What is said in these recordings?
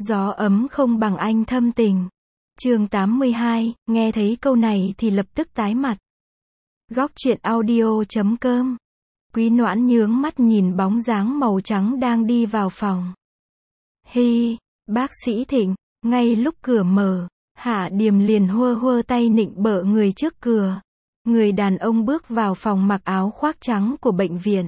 Gió ấm không bằng anh thâm tình. Chương 82, nghe thấy câu này thì lập tức tái mặt. Góc truyện audio.com. Quý Noãn nhướng mắt nhìn bóng dáng màu trắng đang đi vào phòng. Hi, bác sĩ Thịnh. Ngay lúc cửa mở, Hạ Điềm liền hơ hơ tay nịnh bợ người trước cửa. Người đàn ông bước vào phòng mặc áo khoác trắng của bệnh viện.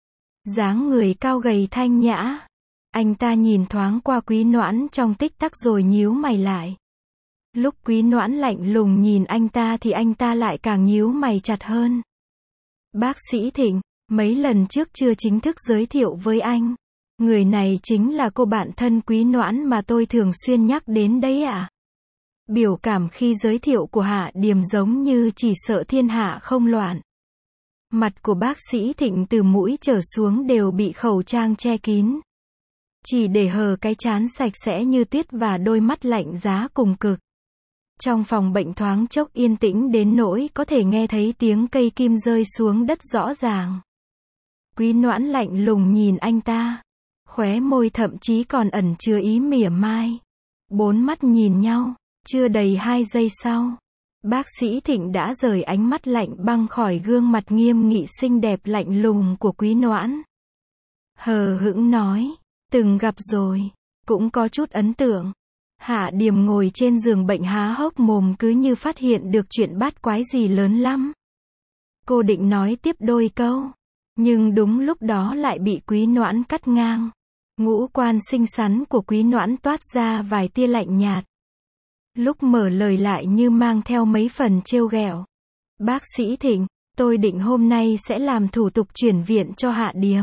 Dáng người cao gầy thanh nhã. Anh ta nhìn thoáng qua Quý Noãn trong tích tắc rồi nhíu mày lại. Lúc Quý Noãn lạnh lùng nhìn anh ta thì anh ta lại càng nhíu mày chặt hơn. Bác sĩ Thịnh, mấy lần trước chưa chính thức giới thiệu với anh. Người này chính là cô bạn thân Quý Noãn mà tôi thường xuyên nhắc đến đấy ạ. Biểu cảm khi giới thiệu của Hạ Điềm giống như chỉ sợ thiên hạ không loạn. Mặt của bác sĩ Thịnh từ mũi trở xuống đều bị khẩu trang che kín. Chỉ để hờ cái trán sạch sẽ như tuyết và đôi mắt lạnh giá cùng cực. Trong phòng bệnh thoáng chốc yên tĩnh đến nỗi có thể nghe thấy tiếng cây kim rơi xuống đất rõ ràng. Quý Noãn lạnh lùng nhìn anh ta. Khóe môi thậm chí còn ẩn chứa ý mỉa mai. Bốn mắt nhìn nhau, chưa đầy 2 giây sau. Bác sĩ Thịnh đã rời ánh mắt lạnh băng khỏi gương mặt nghiêm nghị xinh đẹp lạnh lùng của Quý Noãn. Hờ hững nói, từng gặp rồi, cũng có chút ấn tượng. Hạ Điềm ngồi trên giường bệnh há hốc mồm cứ như phát hiện được chuyện bát quái gì lớn lắm. Cô định nói tiếp đôi câu, nhưng đúng lúc đó lại bị Quý Noãn cắt ngang. Ngũ quan xinh xắn của Quý Noãn toát ra vài tia lạnh nhạt. Lúc mở lời lại như mang theo mấy phần trêu ghẹo. Bác sĩ Thịnh, tôi định hôm nay sẽ làm thủ tục chuyển viện cho Hạ Điềm.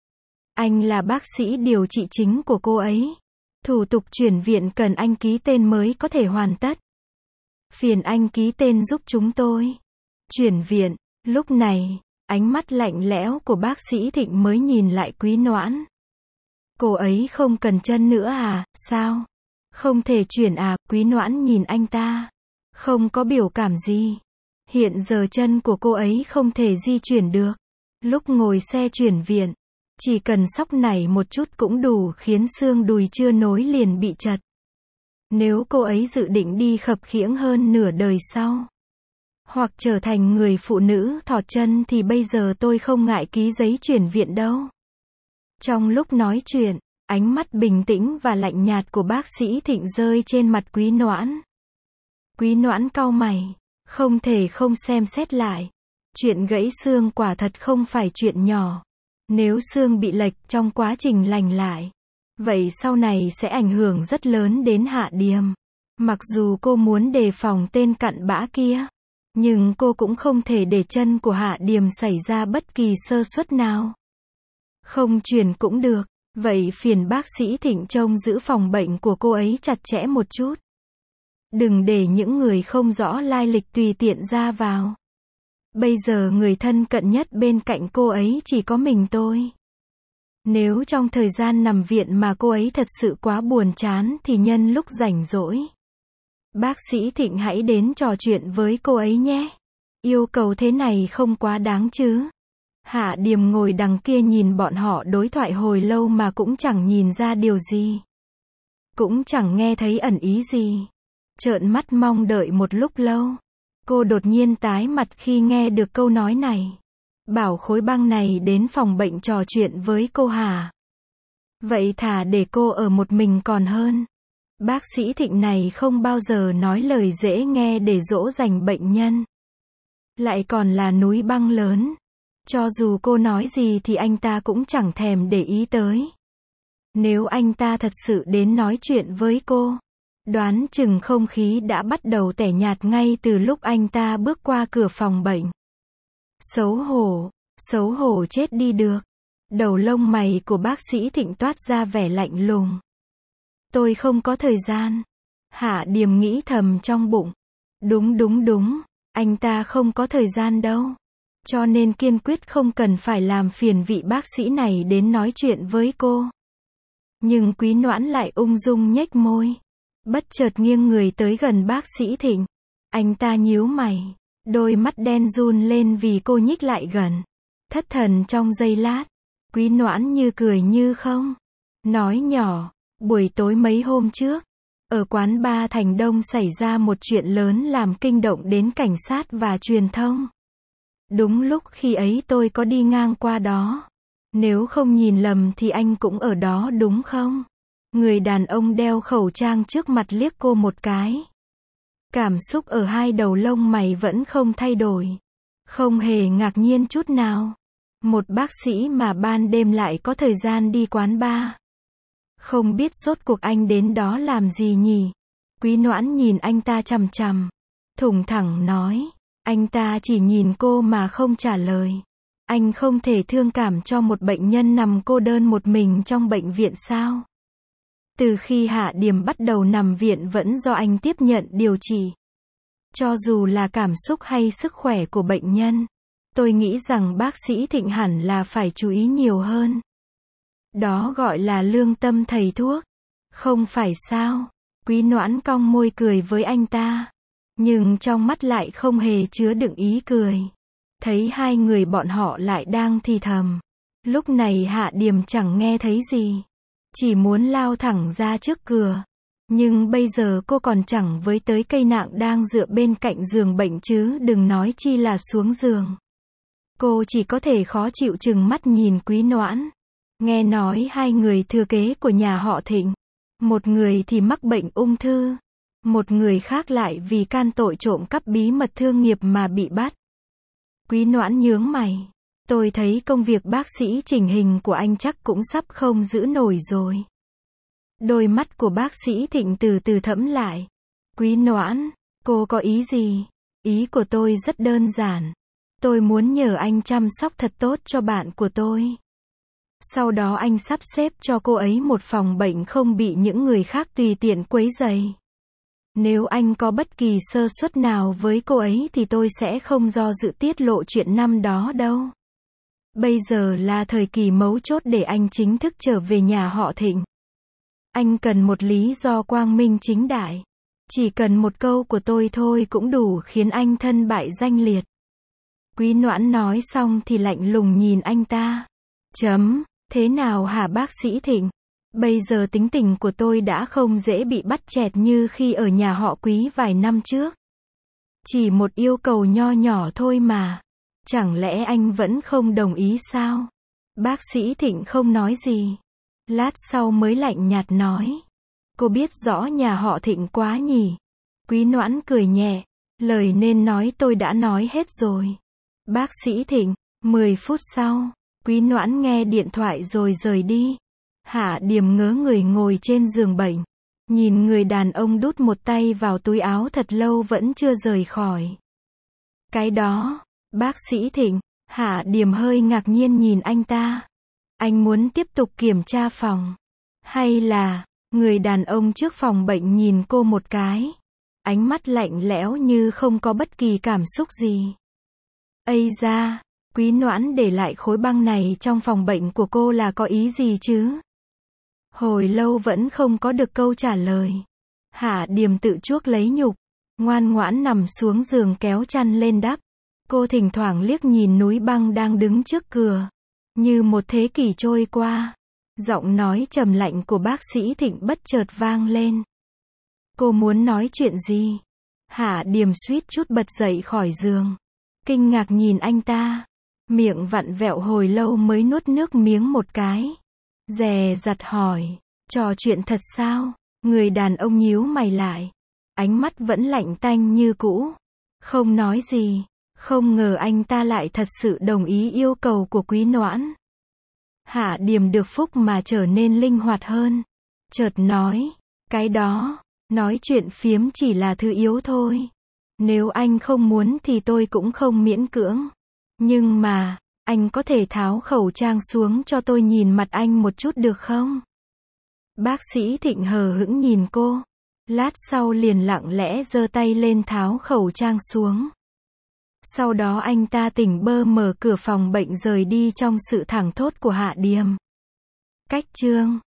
Anh là bác sĩ điều trị chính của cô ấy. Thủ tục chuyển viện cần anh ký tên mới có thể hoàn tất. Phiền anh ký tên giúp chúng tôi. Chuyển viện, lúc này, ánh mắt lạnh lẽo của bác sĩ Thịnh mới nhìn lại Quý Noãn. Cô ấy không cần chân nữa à, sao? Không thể chuyển à, Quý Noãn nhìn anh ta. Không có biểu cảm gì. Hiện giờ chân của cô ấy không thể di chuyển được. Lúc ngồi xe chuyển viện, chỉ cần xóc nảy một chút cũng đủ khiến xương đùi chưa nối liền bị chật. Nếu cô ấy dự định đi khập khiễng hơn nửa đời sau, hoặc trở thành người phụ nữ thọt chân thì bây giờ tôi không ngại ký giấy chuyển viện đâu. Trong lúc nói chuyện, ánh mắt bình tĩnh và lạnh nhạt của bác sĩ Thịnh rơi trên mặt Quý Noãn. Quý Noãn cau mày, không thể không xem xét lại. Chuyện gãy xương quả thật không phải chuyện nhỏ. Nếu xương bị lệch trong quá trình lành lại, vậy sau này sẽ ảnh hưởng rất lớn đến Hạ Điềm. Mặc dù cô muốn đề phòng tên cặn bã kia, nhưng cô cũng không thể để chân của Hạ Điềm xảy ra bất kỳ sơ suất nào. Không chuyển cũng được, vậy phiền bác sĩ Thịnh trông giữ phòng bệnh của cô ấy chặt chẽ một chút. Đừng để những người không rõ lai lịch tùy tiện ra vào. Bây giờ người thân cận nhất bên cạnh cô ấy chỉ có mình tôi. Nếu trong thời gian nằm viện mà cô ấy thật sự quá buồn chán thì nhân lúc rảnh rỗi, bác sĩ Thịnh hãy đến trò chuyện với cô ấy nhé. Yêu cầu thế này không quá đáng chứ. Hạ Điềm ngồi đằng kia nhìn bọn họ đối thoại hồi lâu mà cũng chẳng nhìn ra điều gì. Cũng chẳng nghe thấy ẩn ý gì. Trợn mắt mong đợi một lúc lâu. Cô đột nhiên tái mặt khi nghe được câu nói này. Bảo khối băng này đến phòng bệnh trò chuyện với cô hả? Vậy thà để cô ở một mình còn hơn. Bác sĩ Thịnh này không bao giờ nói lời dễ nghe để dỗ dành bệnh nhân. Lại còn là núi băng lớn. Cho dù cô nói gì thì anh ta cũng chẳng thèm để ý tới. Nếu anh ta thật sự đến nói chuyện với cô, đoán chừng không khí đã bắt đầu tẻ nhạt ngay từ lúc anh ta bước qua cửa phòng bệnh. Xấu hổ chết đi được. Đầu lông mày của bác sĩ Thịnh toát ra vẻ lạnh lùng. Tôi không có thời gian. Hạ Điềm nghĩ thầm trong bụng. Đúng, anh ta không có thời gian đâu. Cho nên kiên quyết không cần phải làm phiền vị bác sĩ này đến nói chuyện với cô. Nhưng Quý Noãn lại ung dung nhếch môi. Bất chợt nghiêng người tới gần bác sĩ Thịnh. Anh ta nhíu mày. Đôi mắt đen run lên vì cô nhích lại gần. Thất thần trong giây lát. Quý Noãn như cười như không. Nói nhỏ. Buổi tối mấy hôm trước, ở quán bar Thành Đông xảy ra một chuyện lớn làm kinh động đến cảnh sát và truyền thông. Đúng lúc khi ấy tôi có đi ngang qua đó. Nếu không nhìn lầm thì anh cũng ở đó đúng không? Người đàn ông đeo khẩu trang trước mặt liếc cô một cái. Cảm xúc ở hai đầu lông mày vẫn không thay đổi. Không hề ngạc nhiên chút nào. Một bác sĩ mà ban đêm lại có thời gian đi quán bar. Không biết rốt cuộc anh đến đó làm gì nhỉ? Quý Noãn nhìn anh ta chằm chằm. Thủng thẳng nói. Anh ta chỉ nhìn cô mà không trả lời. Anh không thể thương cảm cho một bệnh nhân nằm cô đơn một mình trong bệnh viện sao? Từ khi Hạ Điềm bắt đầu nằm viện vẫn do anh tiếp nhận điều trị. Cho dù là cảm xúc hay sức khỏe của bệnh nhân, tôi nghĩ rằng bác sĩ Thịnh hẳn là phải chú ý nhiều hơn. Đó gọi là lương tâm thầy thuốc. Không phải sao? Quý Noãn cong môi cười với anh ta. Nhưng trong mắt lại không hề chứa đựng ý cười. Thấy hai người bọn họ lại đang thì thầm. Lúc này Hạ Điềm chẳng nghe thấy gì. Chỉ muốn lao thẳng ra trước cửa. Nhưng bây giờ cô còn chẳng với tới cây nạng đang dựa bên cạnh giường bệnh chứ đừng nói chi là xuống giường. Cô chỉ có thể khó chịu chừng mắt nhìn Quý Noãn. Nghe nói hai người thừa kế của nhà họ Thịnh. Một người thì mắc bệnh ung thư. Một người khác lại vì can tội trộm cắp bí mật thương nghiệp mà bị bắt. Quý Noãn nhướng mày. Tôi thấy công việc bác sĩ chỉnh hình của anh chắc cũng sắp không giữ nổi rồi. Đôi mắt của bác sĩ Thịnh từ từ thẫm lại. Quý Noãn, cô có ý gì? Ý của tôi rất đơn giản. Tôi muốn nhờ anh chăm sóc thật tốt cho bạn của tôi. Sau đó anh sắp xếp cho cô ấy một phòng bệnh không bị những người khác tùy tiện quấy rầy. Nếu anh có bất kỳ sơ suất nào với cô ấy thì tôi sẽ không do dự tiết lộ chuyện năm đó đâu. Bây giờ là thời kỳ mấu chốt để anh chính thức trở về nhà họ Thịnh. Anh cần một lý do quang minh chính đại. Chỉ cần một câu của tôi thôi cũng đủ khiến anh thân bại danh liệt. Quý Noãn nói xong thì lạnh lùng nhìn anh ta. Thế nào hả bác sĩ Thịnh? Bây giờ tính tình của tôi đã không dễ bị bắt chẹt như khi ở nhà họ Quý vài năm trước. Chỉ một yêu cầu nho nhỏ thôi mà. Chẳng lẽ anh vẫn không đồng ý sao? Bác sĩ Thịnh không nói gì. Lát sau mới lạnh nhạt nói. Cô biết rõ nhà họ Thịnh quá nhỉ? Quý Noãn cười nhẹ. Lời nên nói tôi đã nói hết rồi. Bác sĩ Thịnh, 10 phút sau, Quý Noãn nghe điện thoại rồi rời đi. Hạ Điềm ngớ người ngồi trên giường bệnh. Nhìn người đàn ông đút một tay vào túi áo thật lâu vẫn chưa rời khỏi. Cái đó, bác sĩ Thịnh, Hạ Điềm hơi ngạc nhiên nhìn anh ta. Anh muốn tiếp tục kiểm tra phòng. Hay là, người đàn ông trước phòng bệnh nhìn cô một cái. Ánh mắt lạnh lẽo như không có bất kỳ cảm xúc gì. Ây da, Quý Noãn để lại khối băng này trong phòng bệnh của cô là có ý gì chứ? Hồi lâu vẫn không có được câu trả lời. Hạ Điềm tự chuốc lấy nhục. Ngoan ngoãn nằm xuống giường kéo chăn lên đắp. Cô thỉnh thoảng liếc nhìn núi băng đang đứng trước cửa. Như một thế kỷ trôi qua. Giọng nói trầm lạnh của bác sĩ Thịnh bất chợt vang lên. Cô muốn nói chuyện gì? Hạ Điềm suýt chút bật dậy khỏi giường. Kinh ngạc nhìn anh ta. Miệng vặn vẹo hồi lâu mới nuốt nước miếng một cái. Dè dặt hỏi. Trò chuyện thật sao? Người đàn ông nhíu mày lại. Ánh mắt vẫn lạnh tanh như cũ. Không nói gì. Không ngờ anh ta lại thật sự đồng ý yêu cầu của Quý Noãn. Hạ Điềm được phúc mà trở nên linh hoạt hơn. Chợt nói. Cái đó, nói chuyện phiếm chỉ là thứ yếu thôi. Nếu anh không muốn thì tôi cũng không miễn cưỡng. Nhưng mà, anh có thể tháo khẩu trang xuống cho tôi nhìn mặt anh một chút được không? Bác sĩ Thịnh hờ hững nhìn cô. Lát sau liền lặng lẽ giơ tay lên tháo khẩu trang xuống. Sau đó anh ta tỉnh bơ mở cửa phòng bệnh rời đi trong sự thảng thốt của Hạ Điềm. Cách chương